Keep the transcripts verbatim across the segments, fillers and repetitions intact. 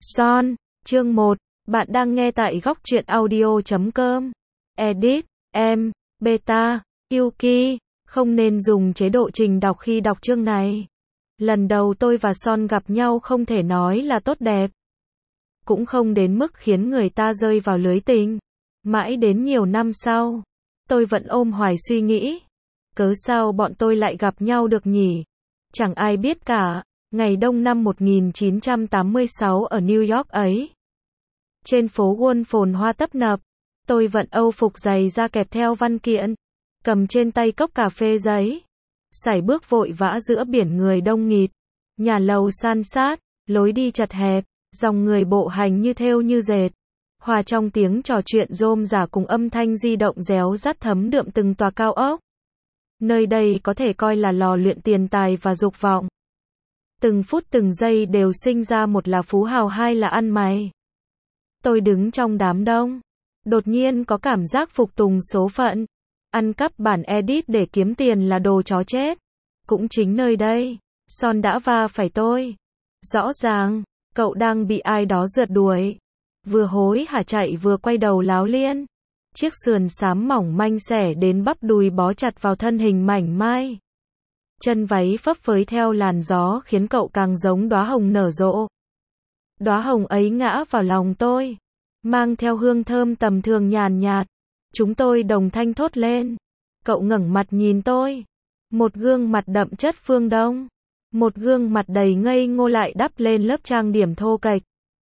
Son, chương một, bạn đang nghe tại góc truyện audio chấm com. Edit, em, beta, Yuki, không nên dùng chế độ trình đọc khi đọc chương này. Lần đầu tôi và Son gặp nhau không thể nói là tốt đẹp. Cũng không đến mức khiến người ta rơi vào lưới tình. Mãi đến nhiều năm sau, tôi vẫn ôm hoài suy nghĩ. Cớ sao bọn tôi lại gặp nhau được nhỉ? Chẳng ai biết cả. Ngày đông năm một nghìn chín trăm tám mươi sáu ở New York ấy. Trên phố Wall phồn hoa tấp nập, tôi vận âu phục giày da kẹp theo văn kiện, cầm trên tay cốc cà phê giấy, sải bước vội vã giữa biển người đông nghịt, nhà lầu san sát, lối đi chật hẹp, dòng người bộ hành như thêu như dệt, hòa trong tiếng trò chuyện rôm rả cùng âm thanh di động réo rắt thấm đượm từng tòa cao ốc. Nơi đây có thể coi là lò luyện tiền tài và dục vọng. Từng phút từng giây đều sinh ra một là phú hào hai là ăn mày. Tôi đứng trong đám đông, đột nhiên có cảm giác phục tùng số phận. Ăn cắp bản edit để kiếm tiền là đồ chó chết. Cũng chính nơi đây, Son đã va phải tôi. Rõ ràng, cậu đang bị ai đó rượt đuổi. Vừa hối hả chạy vừa quay đầu láo liên. Chiếc sườn xám mỏng manh xẻ đến bắp đùi bó chặt vào thân hình mảnh mai. Chân váy phấp phới theo làn gió khiến cậu càng giống đóa hồng nở rộ. Đóa hồng ấy ngã vào lòng tôi, mang theo hương thơm tầm thường nhàn nhạt. Chúng tôi đồng thanh thốt lên. Cậu ngẩng mặt nhìn tôi. Một gương mặt đậm chất phương Đông. Một gương mặt đầy ngây ngô lại đắp lên lớp trang điểm thô kệch.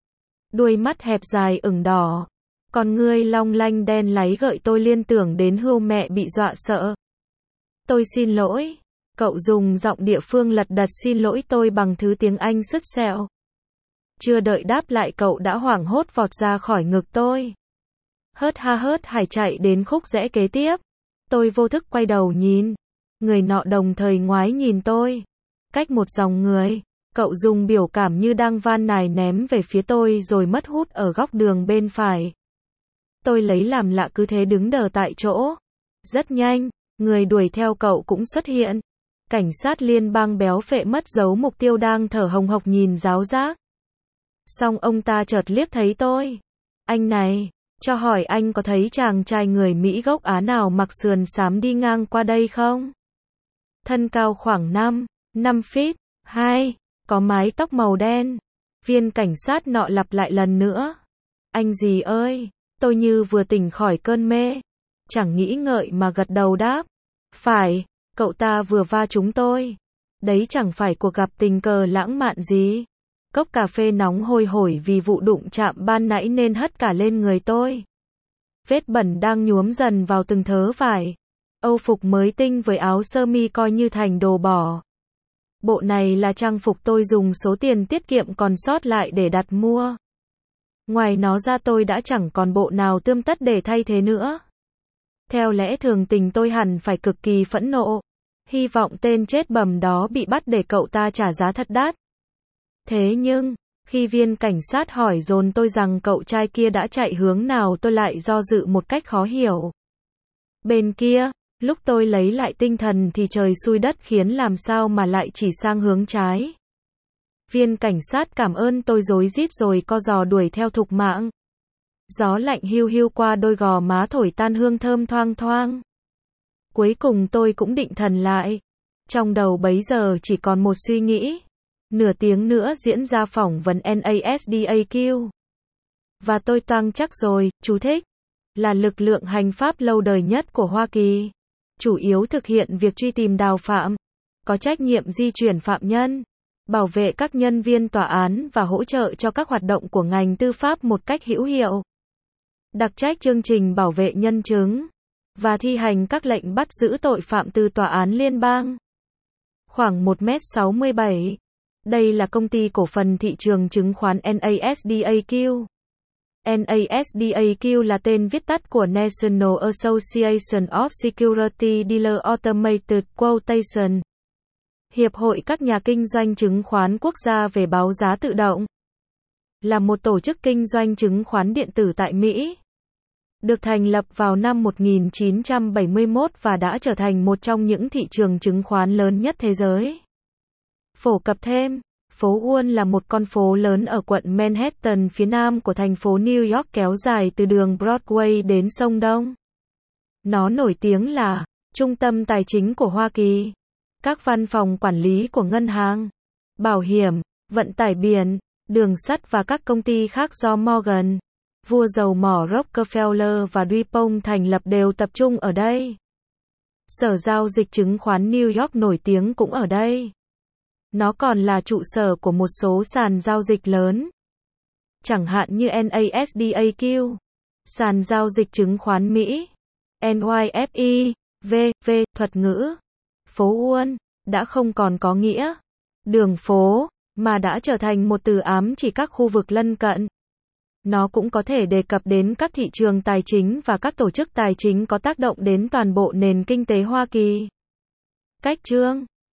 Đuôi mắt hẹp dài ửng đỏ. Con ngươi long lanh đen láy gợi tôi liên tưởng đến hươu mẹ bị dọa sợ. Tôi xin lỗi. Cậu dùng giọng địa phương lật đật xin lỗi tôi bằng thứ tiếng Anh sứt sẹo. Chưa đợi đáp lại cậu đã hoảng hốt vọt ra khỏi ngực tôi. Hớt ha hớt hải chạy đến khúc rẽ kế tiếp. Tôi vô thức quay đầu nhìn. Người nọ đồng thời ngoái nhìn tôi. Cách một dòng người, cậu dùng biểu cảm như đang van nài ném về phía tôi rồi mất hút ở góc đường bên phải. Tôi lấy làm lạ cứ thế đứng đờ tại chỗ. Rất nhanh, người đuổi theo cậu cũng xuất hiện. Cảnh sát liên bang béo phệ mất dấu mục tiêu đang thở hồng hộc nhìn giáo giác. Xong ông ta chợt liếc thấy tôi. Anh này, cho hỏi anh có thấy chàng trai người Mỹ gốc Á nào mặc sườn xám đi ngang qua đây không? Thân cao khoảng năm, năm feet, hai, có mái tóc màu đen. Viên cảnh sát nọ lặp lại lần nữa. Anh gì ơi, tôi như vừa tỉnh khỏi cơn mê. Chẳng nghĩ ngợi mà gật đầu đáp. Phải. Cậu ta vừa va chúng tôi. Đấy chẳng phải cuộc gặp tình cờ lãng mạn gì. Cốc cà phê nóng hôi hổi vì vụ đụng chạm ban nãy nên hất cả lên người tôi. Vết bẩn đang nhuốm dần vào từng thớ vải. Âu phục mới tinh với áo sơ mi coi như thành đồ bỏ. Bộ này là trang phục tôi dùng số tiền tiết kiệm còn sót lại để đặt mua. Ngoài nó ra tôi đã chẳng còn bộ nào tươm tất để thay thế nữa. Theo lẽ thường tình tôi hẳn phải cực kỳ phẫn nộ. Hy vọng tên chết bầm đó bị bắt để cậu ta trả giá thật đắt. Thế nhưng, khi viên cảnh sát hỏi dồn tôi rằng cậu trai kia đã chạy hướng nào tôi lại do dự một cách khó hiểu. Bên kia, lúc tôi lấy lại tinh thần thì trời xui đất khiến làm sao mà lại chỉ sang hướng trái. Viên cảnh sát cảm ơn tôi rối rít rồi co giò đuổi theo thục mạng. Gió lạnh hiu hiu qua đôi gò má thổi tan hương thơm thoang thoang. Cuối cùng tôi cũng định thần lại. Trong đầu bấy giờ chỉ còn một suy nghĩ. Nửa tiếng nữa diễn ra phỏng vấn NASDAQ. Và tôi toang chắc rồi, chú thích. Là lực lượng hành pháp lâu đời nhất của Hoa Kỳ. Chủ yếu thực hiện việc truy tìm đào phạm. Có trách nhiệm di chuyển phạm nhân. Bảo vệ các nhân viên tòa án và hỗ trợ cho các hoạt động của ngành tư pháp một cách hữu hiệu. Đặc trách chương trình bảo vệ nhân chứng. Và thi hành các lệnh bắt giữ tội phạm từ tòa án liên bang. Khoảng một mét sáu mươi bảy. Đây là công ty cổ phần thị trường chứng khoán NASDAQ. NASDAQ là tên viết tắt của National Association of Security Dealer Automated Quotation. Hiệp hội các nhà kinh doanh chứng khoán quốc gia về báo giá tự động. Là một tổ chức kinh doanh chứng khoán điện tử tại Mỹ. Được thành lập vào năm một nghìn chín trăm bảy mươi mốt và đã trở thành một trong những thị trường chứng khoán lớn nhất thế giới. Phổ cập thêm, Phố Wall là một con phố lớn ở quận Manhattan phía nam của thành phố New York kéo dài từ đường Broadway đến sông Đông. Nó nổi tiếng là trung tâm tài chính của Hoa Kỳ, các văn phòng quản lý của ngân hàng, bảo hiểm, vận tải biển, đường sắt và các công ty khác do Morgan, vua dầu mỏ Rockefeller và DuPont thành lập đều tập trung ở đây. Sở giao dịch chứng khoán New York nổi tiếng cũng ở đây. Nó còn là trụ sở của một số sàn giao dịch lớn, chẳng hạn như NASDAQ, sàn giao dịch chứng khoán Mỹ, N Y F E, V, V, thuật ngữ. Phố Wall đã không còn có nghĩa đường phố, mà đã trở thành một từ ám chỉ các khu vực lân cận. Nó cũng có thể đề cập đến các thị trường tài chính và các tổ chức tài chính có tác động đến toàn bộ nền kinh tế Hoa Kỳ. Cách chương